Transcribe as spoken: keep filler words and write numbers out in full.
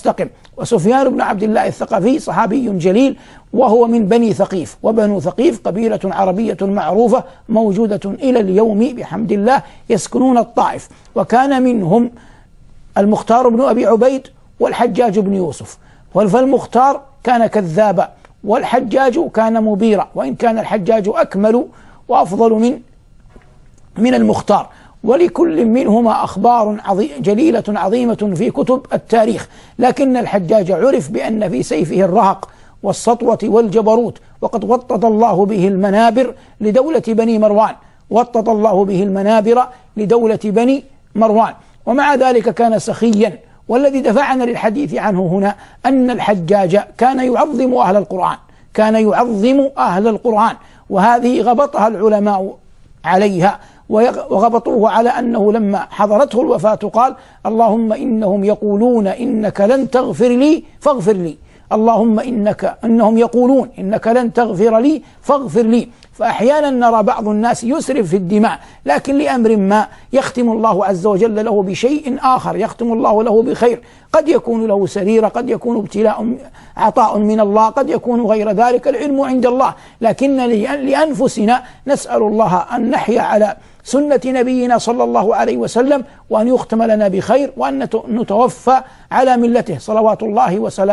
مستقم. وسفيان بن عبد الله الثقفي صحابي جليل، وهو من بني ثقيف، وبنو ثقيف قبيلة عربية معروفة موجودة إلى اليوم بحمد الله، يسكنون الطائف. وكان منهم المختار بن أبي عبيد والحجاج بن يوسف. فالمختار كان كذابا، والحجاج كان مبيرا، وإن كان الحجاج أكمل وأفضل من من المختار. ولكل منهما أخبار جليلة عظيمة في كتب التاريخ، لكن الحجاج عرف بأن في سيفه الرهق والسطوة والجبروت، وقد وطد الله به المنابر لدولة بني مروان، وطد الله به المنابر لدولة بني مروان. ومع ذلك كان سخيا. والذي دفعنا للحديث عنه هنا أن الحجاج كان يعظم أهل القرآن، كان يعظم أهل القرآن، وهذه غبطها العلماء عليها، وغبطوه على أنه لما حضرته الوفاة قال: اللهم إنهم يقولون إنك لن تغفر لي فاغفر لي، اللهم إنك إنهم يقولون إنك لن تغفر لي فاغفر لي. فأحيانا نرى بعض الناس يسرف في الدماء، لكن لأمر ما يختم الله عز وجل له بشيء آخر، يختم الله له بخير، قد يكون له سريرة، قد يكون ابتلاء عطاء من الله، قد يكون غير ذلك، العلم عند الله. لكن لأنفسنا نسأل الله أن نحيا على سنة نبينا صلى الله عليه وسلم، وأن يختم لنا بخير، وأن نتوفى على ملته صلوات الله وسلامه